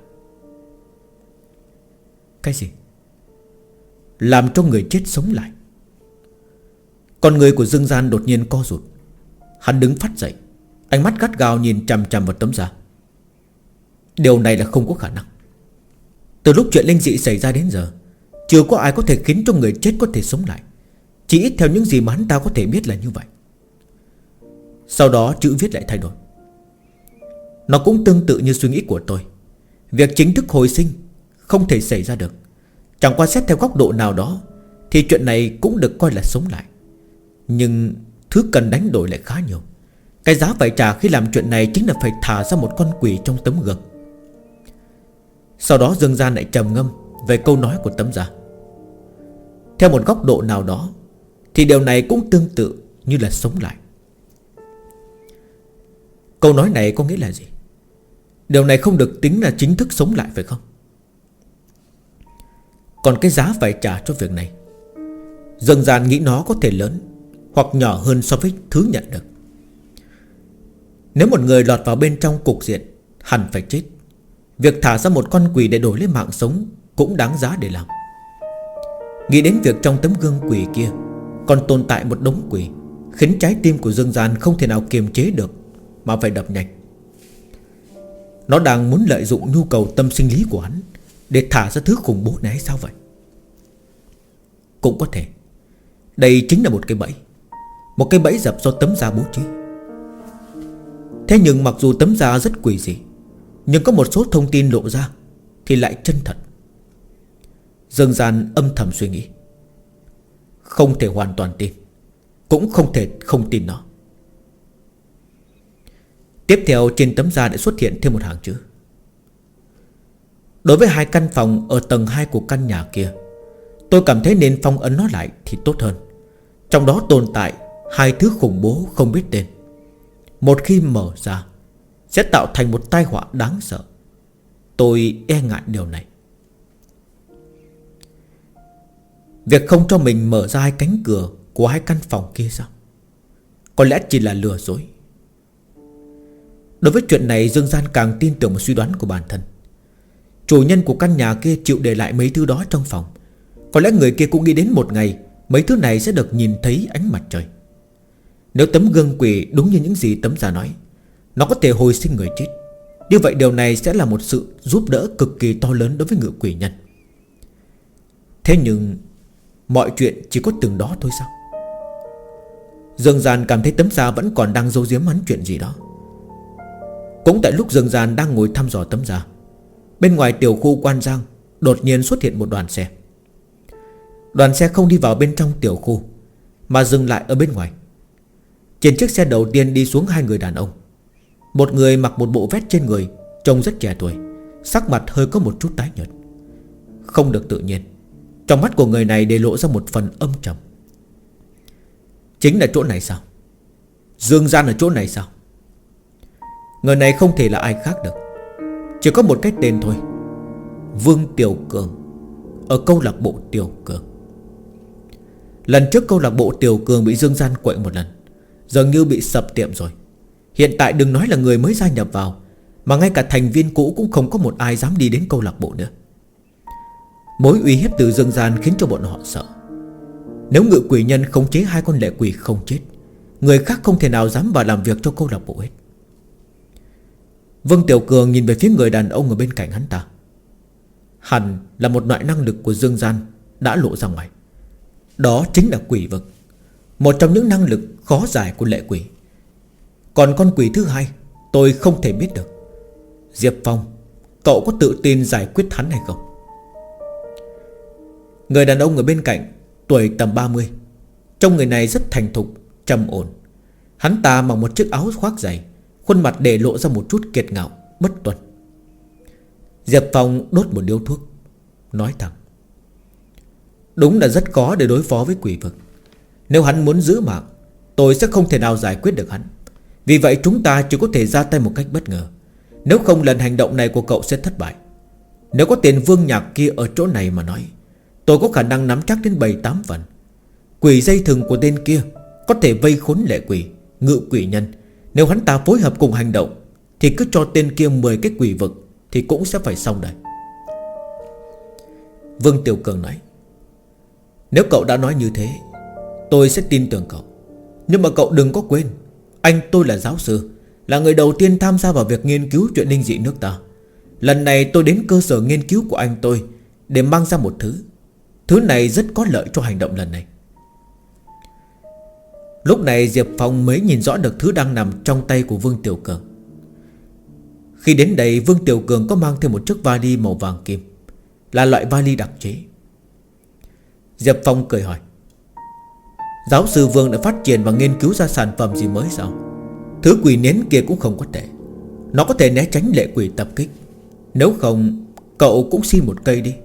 Cái gì? Làm cho người chết sống lại? Con người của Dương Gian đột nhiên co rụt. Hắn đứng phát dậy, ánh mắt gắt gao nhìn chằm chằm vào tấm da. Điều này là không có khả năng. Từ lúc chuyện linh dị xảy ra đến giờ, chưa có ai có thể khiến cho người chết có thể sống lại. Chỉ ít theo những gì mà hắn ta có thể biết là như vậy. Sau đó chữ viết lại thay đổi: nó cũng tương tự như suy nghĩ của tôi. Việc chính thức hồi sinh không thể xảy ra được. Chẳng qua xét theo góc độ nào đó thì chuyện này cũng được coi là sống lại. Nhưng thứ cần đánh đổi lại khá nhiều. Cái giá phải trả khi làm chuyện này chính là phải thả ra một con quỷ trong tấm gương. Sau đó Dương Gian lại trầm ngâm về câu nói của tấm da. Theo một góc độ nào đó thì điều này cũng tương tự như là sống lại. Câu nói này có nghĩa là gì? Điều này không được tính là chính thức sống lại phải không? Còn cái giá phải trả cho việc này, Dương Gian nghĩ nó có thể lớn hoặc nhỏ hơn so với thứ nhận được. Nếu một người lọt vào bên trong cục diện hẳn phải chết, việc thả ra một con quỷ để đổi lấy mạng sống cũng đáng giá để làm. Nghĩ đến việc trong tấm gương quỷ kia còn tồn tại một đống quỷ, khiến trái tim của Dương Gian không thể nào kiềm chế được mà phải đập nhanh. Nó đang muốn lợi dụng nhu cầu tâm sinh lý của hắn để thả ra thứ khủng bố này hay sao vậy? Cũng có thể đây chính là một cái bẫy. Một cái bẫy dập do tấm da bố trí. Thế nhưng mặc dù tấm da rất quỷ dị, nhưng có một số thông tin lộ ra thì lại chân thật. Dương Gian âm thầm suy nghĩ, không thể hoàn toàn tin, cũng không thể không tin nó. Tiếp theo trên tấm da đã xuất hiện thêm một hàng chữ: đối với 2 căn phòng ở tầng 2 của căn nhà kia, tôi cảm thấy nên phong ấn nó lại thì tốt hơn. Trong đó tồn tại 2 thứ khủng bố không biết tên. Một khi mở ra sẽ tạo thành một tai họa đáng sợ. Tôi e ngại điều này. Việc không cho mình mở ra 2 cánh cửa của 2 căn phòng kia sao? Có lẽ chỉ là lừa dối. Đối với chuyện này, Dương Gian càng tin tưởng một suy đoán của bản thân. Chủ nhân của căn nhà kia chịu để lại mấy thứ đó trong phòng. Có lẽ người kia cũng nghĩ đến một ngày mấy thứ này sẽ được nhìn thấy ánh mặt trời. Nếu tấm gương quỷ đúng như những gì tấm da nói, nó có thể hồi sinh người chết, như vậy điều này sẽ là một sự giúp đỡ cực kỳ to lớn đối với ngự quỷ nhân. Thế nhưng mọi chuyện chỉ có từng đó thôi sao? Dương Gian cảm thấy tấm da vẫn còn đang giấu giếm hắn chuyện gì đó. Cũng tại lúc Dương Gian đang ngồi thăm dò tấm da, bên ngoài tiểu khu Quan Giang đột nhiên xuất hiện một đoàn xe. Đoàn xe không đi vào bên trong tiểu khu mà dừng lại ở bên ngoài. Trên chiếc xe đầu tiên đi xuống 2 người đàn ông. Một người mặc một bộ vest trên người, trông rất trẻ tuổi, sắc mặt hơi có một chút tái nhợt. Không được tự nhiên, trong mắt của người này để lộ ra một phần âm trầm. Chính là chỗ này sao? Dương Gian ở chỗ này sao? Người này không thể là ai khác được, chỉ có một cái tên thôi: Vương Tiểu Cường, ở câu lạc bộ Tiểu Cường. Lần trước câu lạc bộ Tiểu Cường bị Dương Gian quậy một lần, dường như bị sập tiệm rồi. Hiện tại đừng nói là người mới gia nhập vào, mà ngay cả thành viên cũ cũng không có một ai dám đi đến câu lạc bộ nữa. Mối uy hiếp từ Dương Gian khiến cho bọn họ sợ. Nếu ngự quỷ nhân khống chế 2 con lệ quỷ không chết, người khác không thể nào dám vào làm việc cho câu lạc bộ hết. Vương Tiểu Cường nhìn về phía người đàn ông ở bên cạnh hắn ta. Hẳn là một loại năng lực của Dương Gian đã lộ ra ngoài. Đó chính là quỷ vực, một trong những năng lực khó giải của lệ quỷ. Còn con quỷ thứ 2 tôi không thể biết được. Diệp Phong, cậu có tự tin giải quyết hắn hay không? Người đàn ông ở bên cạnh tuổi tầm 30. Trông người này rất thành thục, trầm ổn. Hắn ta mặc một chiếc áo khoác dày, khuôn mặt để lộ ra một chút kiệt ngạo, bất tuân. Diệp Phong đốt một điếu thuốc, nói thẳng: đúng là rất khó để đối phó với quỷ vực. Nếu hắn muốn giữ mạng, tôi sẽ không thể nào giải quyết được hắn. Vì vậy chúng ta chỉ có thể ra tay một cách bất ngờ. Nếu không lần hành động này của cậu sẽ thất bại. Nếu có tên Vương Nhạc kia ở chỗ này mà nói, tôi có khả năng nắm chắc đến 7-8 phần. Quỷ dây thừng của tên kia có thể vây khốn lệ quỷ, ngự quỷ nhân. Nếu hắn ta phối hợp cùng hành động thì cứ cho tên kia 10 cái quỷ vực thì cũng sẽ phải xong đời. Vương Tiểu Cường nói: nếu cậu đã nói như thế, tôi sẽ tin tưởng cậu. Nhưng mà cậu đừng có quên, anh tôi là giáo sư, là người đầu tiên tham gia vào việc nghiên cứu chuyện linh dị nước ta. Lần này tôi đến cơ sở nghiên cứu của anh tôi để mang ra một thứ. Thứ này rất có lợi cho hành động lần này. Lúc này Diệp Phong mới nhìn rõ được thứ đang nằm trong tay của Vương Tiểu Cường. Khi đến đây, Vương Tiểu Cường có mang thêm một chiếc vali màu vàng kim, là loại vali đặc chế. Diệp Phong cười hỏi: giáo sư Vương đã phát triển và nghiên cứu ra sản phẩm gì mới sao? Thứ quỷ nến kia cũng không có tệ, nó có thể né tránh lệ quỷ tập kích. Nếu không, cậu cũng xin một cây đi.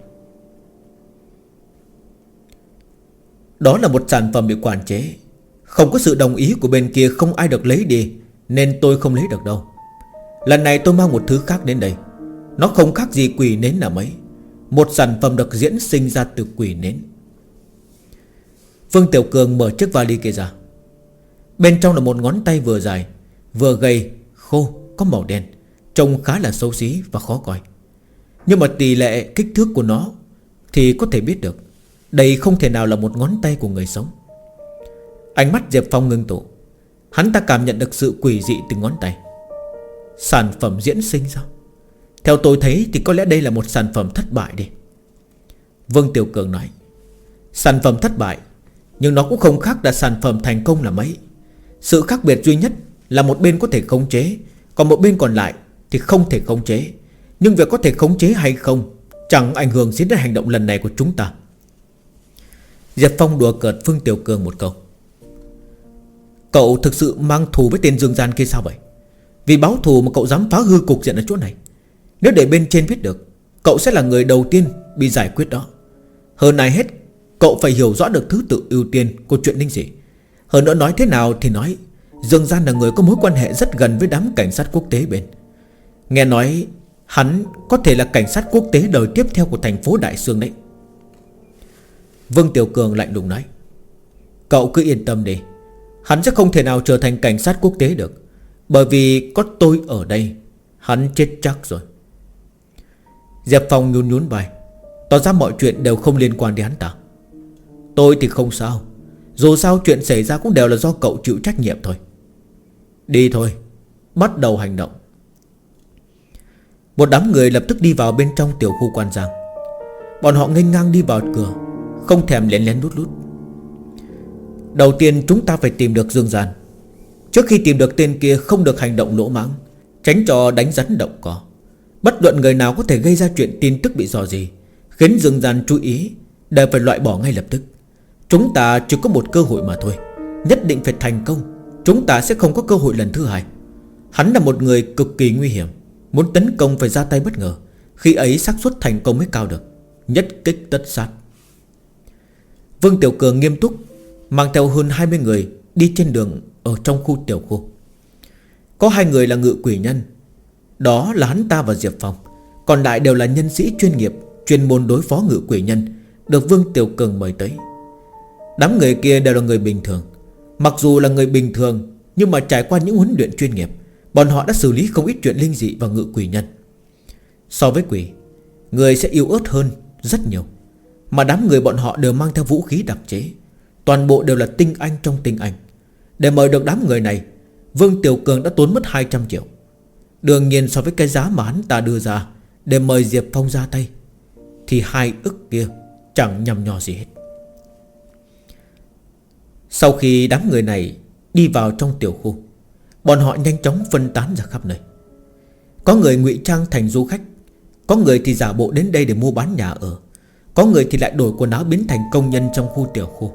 Đó là một sản phẩm bị quản chế, không có sự đồng ý của bên kia không ai được lấy đi, nên tôi không lấy được đâu. Lần này tôi mang một thứ khác đến đây. Nó không khác gì quỷ nến là mấy. Một sản phẩm được diễn sinh ra từ quỷ nến. Vương Tiểu Cường mở chiếc vali kia ra. Bên trong là một ngón tay vừa dài, vừa gầy, khô, có màu đen, trông khá là xấu xí và khó coi. Nhưng mà tỷ lệ kích thước của nó thì có thể biết được đây không thể nào là một ngón tay của người sống. Ánh mắt Diệp Phong ngưng tụ. Hắn ta cảm nhận được sự quỷ dị từ ngón tay. Sản phẩm diễn sinh sao? Theo tôi thấy thì có lẽ đây là một sản phẩm thất bại đi. Vương Tiểu Cường nói: sản phẩm thất bại, nhưng nó cũng không khác là sản phẩm thành công là mấy. Sự khác biệt duy nhất là một bên có thể khống chế, còn một bên còn lại thì không thể khống chế. Nhưng việc có thể khống chế hay không chẳng ảnh hưởng gì đến hành động lần này của chúng ta. Diệp Phong đùa cợt Vương Tiểu Cường một câu: cậu thực sự mang thù với tên Dương Gian kia sao vậy? Vì báo thù mà cậu dám phá hư cục diện ở chỗ này. Nếu để bên trên biết được, cậu sẽ là người đầu tiên bị giải quyết đó. Hơn ai hết, cậu phải hiểu rõ được thứ tự ưu tiên của chuyện linh dị. Hơn nữa nói thế nào thì nói, Dương Gian là người có mối quan hệ rất gần với đám cảnh sát quốc tế bên. Nghe nói hắn có thể là cảnh sát quốc tế đời tiếp theo của thành phố Đại Sương đấy. Vương Tiểu Cường lạnh lùng nói: cậu cứ yên tâm đi, hắn sẽ không thể nào trở thành cảnh sát quốc tế được. Bởi vì có tôi ở đây, hắn chết chắc rồi. Diệp Phong nhún nhún vai, tỏ ra mọi chuyện đều không liên quan đến hắn ta. Tôi thì không sao, dù sao chuyện xảy ra cũng đều là do cậu chịu trách nhiệm thôi. Đi thôi, bắt đầu hành động. Một đám người lập tức đi vào bên trong tiểu khu Quan Giang. Bọn họ nghênh ngang đi vào cửa, không thèm lén lén lút lút. Đầu tiên chúng ta phải tìm được Dương Gian. Trước khi tìm được tên kia không được hành động lỗ mãng, tránh cho đánh rắn động cỏ. Bất luận người nào có thể gây ra chuyện tin tức bị dò dỉ, khiến Dương Gian chú ý, đều phải loại bỏ ngay lập tức. Chúng ta chỉ có một cơ hội mà thôi, nhất định phải thành công. Chúng ta sẽ không có cơ hội lần thứ hai. Hắn là một người cực kỳ nguy hiểm, muốn tấn công phải ra tay bất ngờ. Khi ấy xác suất thành công mới cao được. Nhất kích tất sát. Vương Tiểu Cường nghiêm túc mang theo hơn 20 người đi trên đường ở trong khu tiểu khu. Có 2 người là ngự quỷ nhân, đó là hắn ta và Diệp Phong. Còn lại đều là nhân sĩ chuyên nghiệp, chuyên môn đối phó ngự quỷ nhân, được Vương Tiểu Cường mời tới. Đám người kia đều là người bình thường. Mặc dù là người bình thường, nhưng mà trải qua những huấn luyện chuyên nghiệp, bọn họ đã xử lý không ít chuyện linh dị và ngự quỷ nhân. So với quỷ, người sẽ yếu ớt hơn rất nhiều. Mà đám người bọn họ đều mang theo vũ khí đặc chế, toàn bộ đều là tinh anh trong tinh anh. Để mời được đám người này, Vương Tiểu Cường đã tốn mất 200 triệu. Đương nhiên so với cái giá mà hắn ta đưa ra để mời Diệp Phong ra tay, thì 2 ức kia chẳng nhằm nhò gì hết. Sau khi đám người này đi vào trong tiểu khu, bọn họ nhanh chóng phân tán ra khắp nơi. Có người ngụy trang thành du khách, có người thì giả bộ đến đây để mua bán nhà ở, có người thì lại đổi quần áo biến thành công nhân trong khu tiểu khu.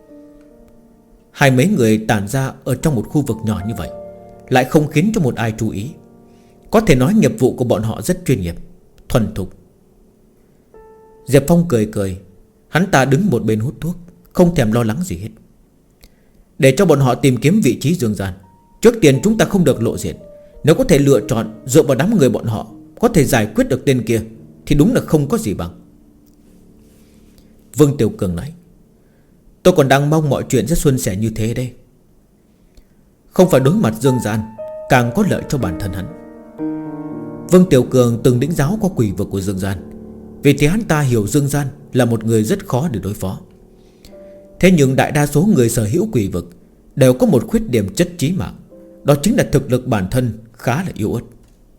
20 mấy người tản ra ở trong một khu vực nhỏ như vậy, lại không khiến cho một ai chú ý. Có thể nói nghiệp vụ của bọn họ rất chuyên nghiệp, thuần thục. Diệp Phong cười cười. Hắn ta đứng một bên hút thuốc, không thèm lo lắng gì hết. Để cho bọn họ tìm kiếm vị trí Dương Gian, Trước tiên chúng ta không được lộ diện. Nếu có thể lựa chọn dựa vào đám người bọn họ có thể giải quyết được tên kia thì đúng là không có gì bằng. Vương Tiểu Cường nói: tôi còn đang mong mọi chuyện sẽ suôn sẻ như thế đây. Không phải đối mặt Dương Gian càng có lợi cho bản thân hắn. Vương Tiểu Cường từng lĩnh giáo qua quỷ vực của Dương Gian, vì thế hắn ta hiểu Dương Gian là một người rất khó để đối phó. Thế nhưng đại đa số người sở hữu quỷ vực đều có một khuyết điểm chất chí mạng, đó chính là thực lực bản thân khá là yếu ớt.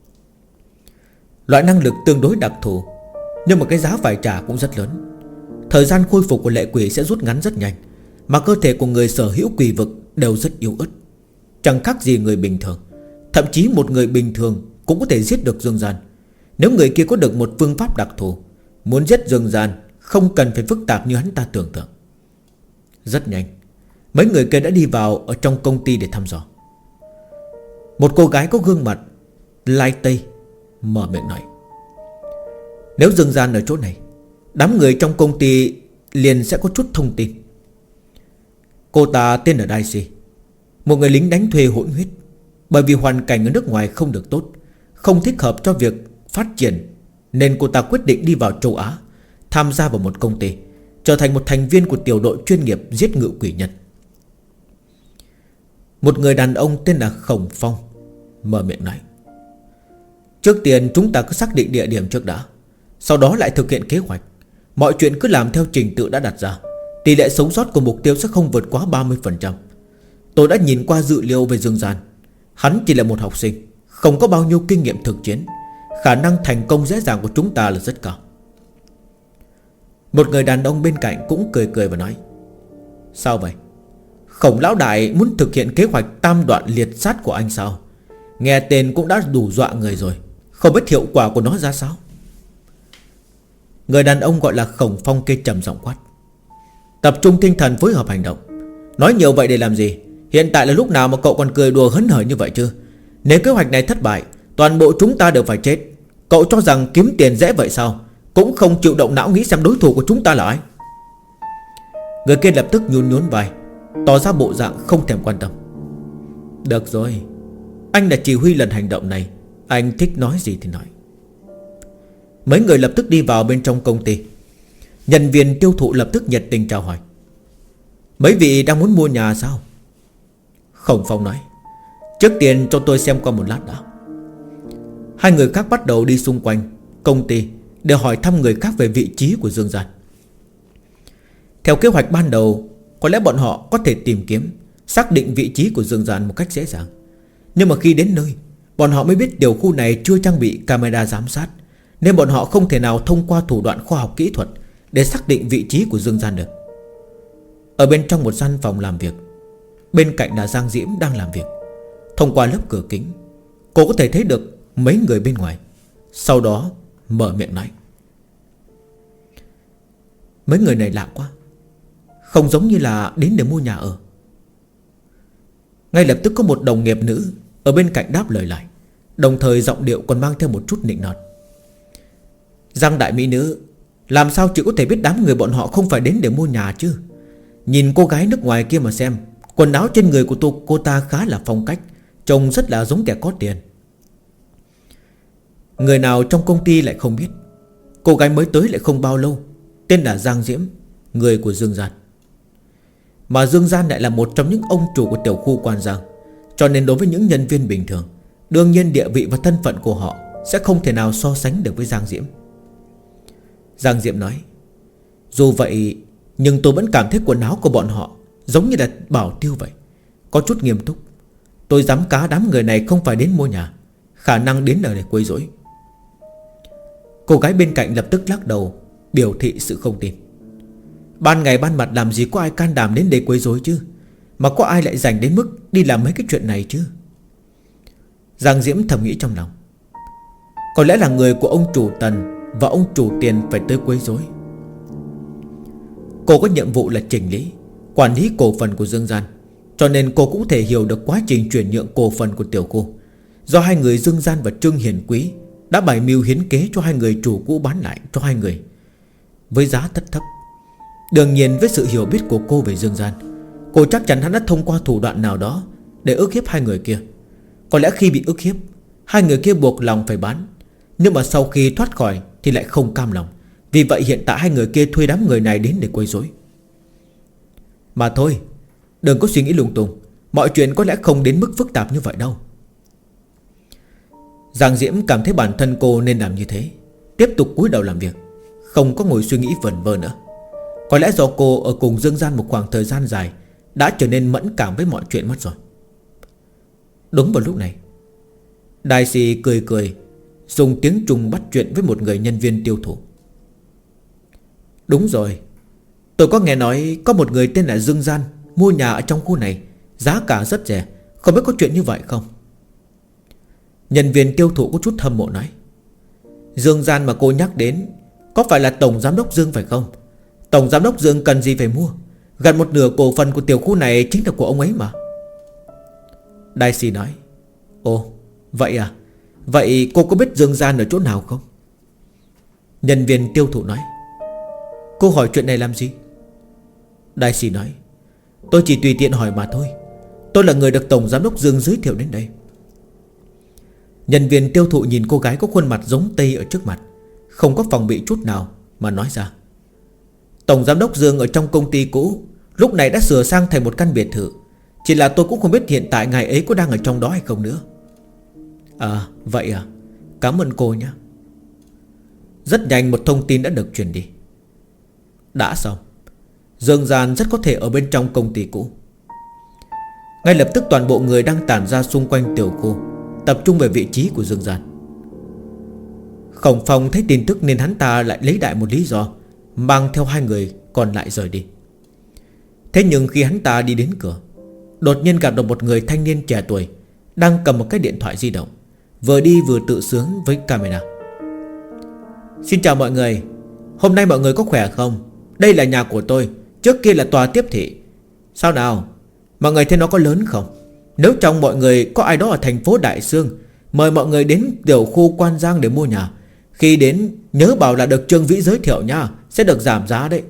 Loại năng lực tương đối đặc thù, nhưng mà cái giá phải trả cũng rất lớn. Thời gian khôi phục của lệ quỷ sẽ rút ngắn rất nhanh, mà cơ thể của người sở hữu quỷ vực đều rất yếu ớt, chẳng khác gì người bình thường. Thậm chí một người bình thường cũng có thể giết được Dương Gian. Nếu người kia có được một phương pháp đặc thù, muốn giết Dương Gian không cần phải phức tạp như hắn ta tưởng tượng. Rất nhanh, mấy người kia đã đi vào ở trong công ty để thăm dò. Một cô gái có gương mặt lai tây mở miệng nói: nếu Dương Gian ở chỗ này, đám người trong công ty liền sẽ có chút thông tin. Cô ta tên là Daisy, một người lính đánh thuê hỗn huyết. Bởi vì hoàn cảnh ở nước ngoài không được tốt, không thích hợp cho việc phát triển, nên cô ta quyết định đi vào châu Á, tham gia vào một công ty, trở thành một thành viên của tiểu đội chuyên nghiệp giết ngự quỷ nhân. Một người đàn ông tên là Khổng Phong mở miệng nói: trước tiên chúng ta cứ xác định địa điểm trước đã, sau đó lại thực hiện kế hoạch. Mọi chuyện cứ làm theo trình tự đã đặt ra, tỷ lệ sống sót của mục tiêu sẽ không vượt quá 30%. Tôi đã nhìn qua dữ liệu về Dương Gian, hắn chỉ là một học sinh, không có bao nhiêu kinh nghiệm thực chiến, khả năng thành công dễ dàng của chúng ta là rất cao. Một người đàn ông bên cạnh cũng cười cười và nói: sao vậy? Khổng lão đại muốn thực hiện kế hoạch tam đoạn liệt sát của anh sao? Nghe tên cũng đã đủ dọa người rồi, không biết hiệu quả của nó ra sao. Người đàn ông gọi là Khổng Phong kia trầm giọng quát: tập trung tinh thần phối hợp hành động. Nói nhiều vậy để làm gì? Hiện tại là lúc nào mà cậu còn cười đùa hớn hở như vậy chứ? Nếu kế hoạch này thất bại, toàn bộ chúng ta đều phải chết. Cậu cho rằng kiếm tiền dễ vậy sao? Cũng không chịu động não nghĩ xem đối thủ của chúng ta là ai. Người kia lập tức nhún nhún vai, tỏ ra bộ dạng không thèm quan tâm. Được rồi, anh là chỉ huy lần hành động này, anh thích nói gì thì nói. Mấy người lập tức đi vào bên trong công ty. Nhân viên tiêu thụ lập tức nhiệt tình chào hỏi: mấy vị đang muốn mua nhà sao? Khổng Phong nói: trước tiên cho tôi xem qua một lát đã. Hai người khác bắt đầu đi xung quanh công ty để hỏi thăm người khác về vị trí của Dương Gian. Theo kế hoạch ban đầu, có lẽ bọn họ có thể tìm kiếm, xác định vị trí của Dương Gian một cách dễ dàng. Nhưng mà khi đến nơi, bọn họ mới biết tiểu khu này chưa trang bị camera giám sát, nên bọn họ không thể nào thông qua thủ đoạn khoa học kỹ thuật để xác định vị trí của Dương Gian được. Ở bên trong một gian phòng làm việc, bên cạnh là Giang Diễm đang làm việc. Thông qua lớp cửa kính, cô có thể thấy được mấy người bên ngoài. Sau đó mở miệng nói: mấy người này lạ quá, không giống như là đến để mua nhà ở. Ngay lập tức có một đồng nghiệp nữ ở bên cạnh đáp lời lại, đồng thời giọng điệu còn mang theo một chút nịnh nọt: Giang đại mỹ nữ, làm sao chị có thể biết đám người bọn họ không phải đến để mua nhà chứ? Nhìn cô gái nước ngoài kia mà xem, quần áo trên người của cô ta khá là phong cách, trông rất là giống kẻ có tiền. Người nào trong công ty lại không biết, cô gái mới tới lại không bao lâu, tên là Giang Diễm, người của Dương Gian. Mà Dương Gian lại là một trong những ông chủ của tiểu khu Quan Giang, cho nên đối với những nhân viên bình thường, đương nhiên địa vị và thân phận của họ sẽ không thể nào so sánh được với Giang Diễm. Giang Diễm nói: dù vậy nhưng tôi vẫn cảm thấy quần áo của bọn họ giống như là bảo tiêu vậy, có chút nghiêm túc. Tôi dám cá đám người này không phải đến mua nhà, khả năng đến ở để quấy rối. Cô gái bên cạnh lập tức lắc đầu, biểu thị sự không tin. Ban ngày ban mặt làm gì có ai can đảm đến để quấy rối chứ? Mà có ai lại rảnh đến mức đi làm mấy cái chuyện này chứ? Giang Diễm thầm nghĩ trong lòng, có lẽ là người của ông chủ Tần và ông chủ Tiền phải tới quấy rối. Cô có nhiệm vụ là chỉnh lý, quản lý cổ phần của Dương Gian, cho nên cô cũng thể hiểu được quá trình chuyển nhượng cổ phần của tiểu khu, do hai người Dương Gian và Trương Hiền Quý đã bày mưu hiến kế cho hai người chủ cũ bán lại cho hai người với giá rất thấp. Đương nhiên với sự hiểu biết của cô về Dương Gian, cô chắc chắn hắn đã thông qua thủ đoạn nào đó để ức hiếp hai người kia. Có lẽ khi bị ức hiếp, hai người kia buộc lòng phải bán, nhưng mà sau khi thoát khỏi thì lại không cam lòng. Vì vậy hiện tại hai người kia thuê đám người này đến để quấy rối. Mà thôi, đừng có suy nghĩ lung tung. Mọi chuyện có lẽ không đến mức phức tạp như vậy đâu. Giang Diễm cảm thấy bản thân cô nên làm như thế, tiếp tục cúi đầu làm việc, không có ngồi suy nghĩ vẩn vơ nữa. Có lẽ do cô ở cùng Dương Gian một khoảng thời gian dài, đã trở nên mẫn cảm với mọi chuyện mất rồi. Đúng vào lúc này, Đại Sĩ cười cười, dùng tiếng Trung bắt chuyện với một người nhân viên tiêu thụ. Đúng rồi, tôi có nghe nói có một người tên là Dương Gian mua nhà ở trong khu này, giá cả rất rẻ. Không biết có chuyện như vậy không? Nhân viên tiêu thụ có chút hâm mộ nói. Dương Gian mà cô nhắc đến có phải là Tổng Giám đốc Dương phải không? Tổng Giám đốc Dương cần gì phải mua? Gần một nửa cổ phần của tiểu khu này chính là của ông ấy mà. Đại Sĩ nói. Ồ, vậy à? Vậy cô có biết Dương Gian ở chỗ nào không? Nhân viên tiêu thụ nói. Cô hỏi chuyện này làm gì? Đại Sĩ nói. Tôi chỉ tùy tiện hỏi mà thôi. Tôi là người được Tổng Giám đốc Dương giới thiệu đến đây. Nhân viên tiêu thụ nhìn cô gái có khuôn mặt giống Tây ở trước mặt, không có phòng bị chút nào mà nói ra. Tổng Giám đốc Dương ở trong công ty cũ lúc này đã sửa sang thành một căn biệt thự. Chỉ là tôi cũng không biết hiện tại ngài ấy có đang ở trong đó hay không nữa. À vậy à, cảm ơn cô nhé. Rất nhanh một thông tin đã được truyền đi. Đã xong, Dương Gian rất có thể ở bên trong công ty cũ. Ngay lập tức toàn bộ người đang tản ra xung quanh tiểu khu, tập trung về vị trí của Dương Gian. Khổng Phong thấy tin tức nên hắn ta lại lấy đại một lý do, mang theo hai người còn lại rời đi. Thế nhưng khi hắn ta đi đến cửa, đột nhiên gặp được một người thanh niên trẻ tuổi đang cầm một cái điện thoại di động, vừa đi vừa tự sướng với camera. Xin chào mọi người, hôm nay mọi người có khỏe không? Đây là nhà của tôi, trước kia là tòa tiếp thị. Sao nào, mọi người thấy nó có lớn không? Nếu trong mọi người có ai đó ở thành phố Đại Sương, mời mọi người đến tiểu khu Quan Giang để mua nhà. Khi đến nhớ bảo là được Trương Vĩ giới thiệu nha, sẽ được giảm giá đấy.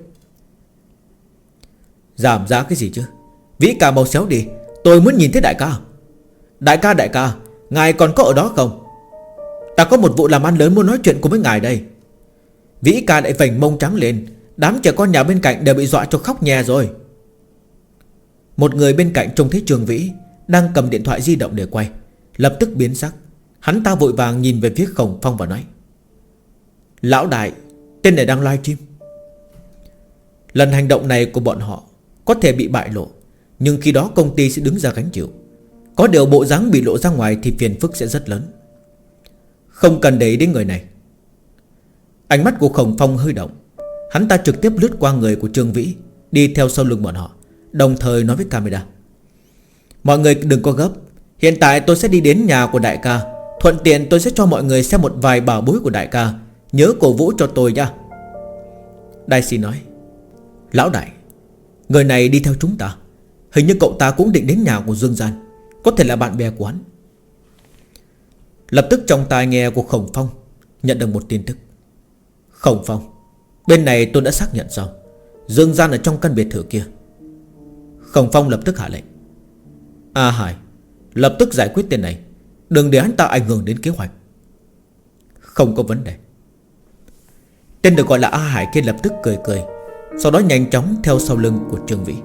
Giảm giá cái gì chứ? Vĩ ca mau xéo đi, tôi muốn nhìn thấy đại ca. Đại ca, ngài còn có ở đó không? Ta có một vụ làm ăn lớn muốn nói chuyện cùng với ngài đây. Vĩ ca lại vành mông trắng lên, đám trẻ con nhà bên cạnh đều bị dọa cho khóc nhè rồi. Một người bên cạnh trông thấy Trương Vĩ đang cầm điện thoại di động để quay, lập tức biến sắc. Hắn ta vội vàng nhìn về phía Khổng Phong và nói. Lão đại, tên này đang live stream. Lần hành động này của bọn họ có thể bị bại lộ, nhưng khi đó công ty sẽ đứng ra gánh chịu. Có điều bộ dáng bị lộ ra ngoài thì phiền phức sẽ rất lớn. Không cần để ý đến người này. Ánh mắt của Khổng Phong hơi động. Hắn ta trực tiếp lướt qua người của Trương Vĩ, đi theo sau lưng bọn họ, đồng thời nói với camera. Mọi người đừng có gấp, hiện tại tôi sẽ đi đến nhà của đại ca, thuận tiện tôi sẽ cho mọi người xem một vài bảo bối của đại ca. Nhớ cổ vũ cho tôi nha. Đại Sĩ nói. Lão đại, người này đi theo chúng ta. Hình như cậu ta cũng định đến nhà của Dương Gian, có thể là bạn bè của hắn. Lập tức trong tai nghe của Khổng Phong nhận được một tin tức. Khổng Phong, bên này tôi đã xác nhận xong, Dương Gian ở trong căn biệt thự kia. Khổng Phong lập tức hạ lệnh. A Hải, lập tức giải quyết tên này, đừng để hắn ta ảnh hưởng đến kế hoạch. Không có vấn đề. Tên được gọi là A Hải kia lập tức cười cười, sau đó nhanh chóng theo sau lưng của Trương Vĩ.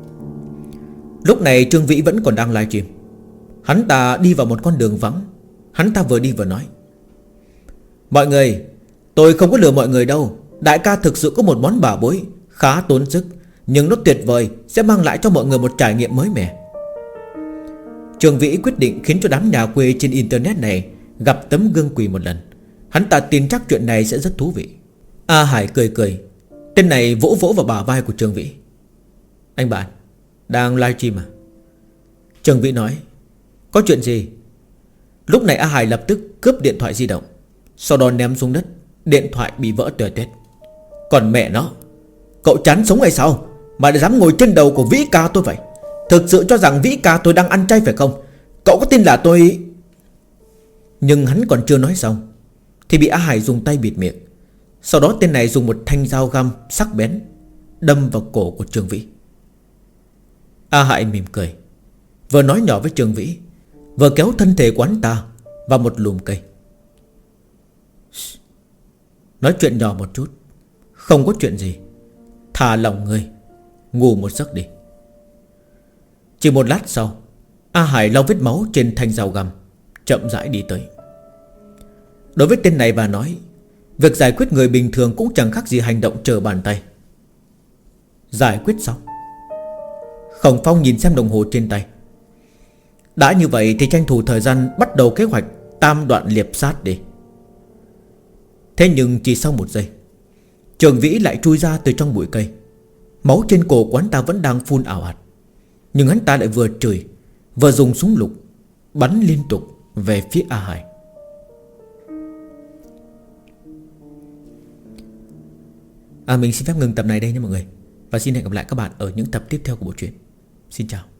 Lúc này Trương Vĩ vẫn còn đang live stream. Hắn ta đi vào một con đường vắng. Hắn ta vừa đi vừa nói. Mọi người, tôi không có lừa mọi người đâu. Đại ca thực sự có một món bảo bối khá tốn sức, nhưng nó tuyệt vời, sẽ mang lại cho mọi người một trải nghiệm mới mẻ. Trương Vĩ quyết định khiến cho đám nhà quê trên internet này gặp tấm gương quỳ một lần. Hắn ta tin chắc chuyện này sẽ rất thú vị. A Hải cười cười. Tên này vỗ vỗ vào bả vai của Trương Vĩ. Anh bạn, đang livestream à? Trương Vĩ nói. Có chuyện gì? Lúc này A Hải lập tức cướp điện thoại di động, sau đó ném xuống đất. Điện thoại bị vỡ tơi tét. Còn mẹ nó, cậu chán sống hay sao mà lại dám ngồi trên đầu của Vĩ ca tôi vậy? Thực sự cho rằng Vĩ ca tôi đang ăn chay phải không? Cậu có tin là tôi... Nhưng hắn còn chưa nói xong thì bị A Hải dùng tay bịt miệng. Sau đó tên này dùng một thanh dao găm sắc bén đâm vào cổ của Trương Vĩ. A Hải mỉm cười. vừa nói nhỏ với Trường Vĩ, vừa kéo thân thể của hắn ta vào một lùm cây. Nói chuyện nhỏ một chút, không có chuyện gì, thả lòng ngươi, ngủ một giấc đi. Chỉ một lát sau, A Hải lau vết máu trên thanh dao găm, chậm rãi đi tới. Đối với tên này bà nói, việc giải quyết người bình thường cũng chẳng khác gì hành động trở bàn tay. Giải quyết xong. Khổng Phong nhìn xem đồng hồ trên tay. Đã như vậy thì tranh thủ thời gian bắt đầu kế hoạch tam đoạn liệp sát đi. Thế nhưng chỉ sau một giây, Trường Vĩ lại chui ra từ trong bụi cây. Máu trên cổ của hắn ta vẫn đang phun ảo ạt, nhưng hắn ta lại vừa chửi vừa dùng súng lục bắn liên tục về phía A Hải. Mình xin phép ngừng tập này đây nha mọi người, và xin hẹn gặp lại các bạn ở những tập tiếp theo của bộ truyện. Xin chào.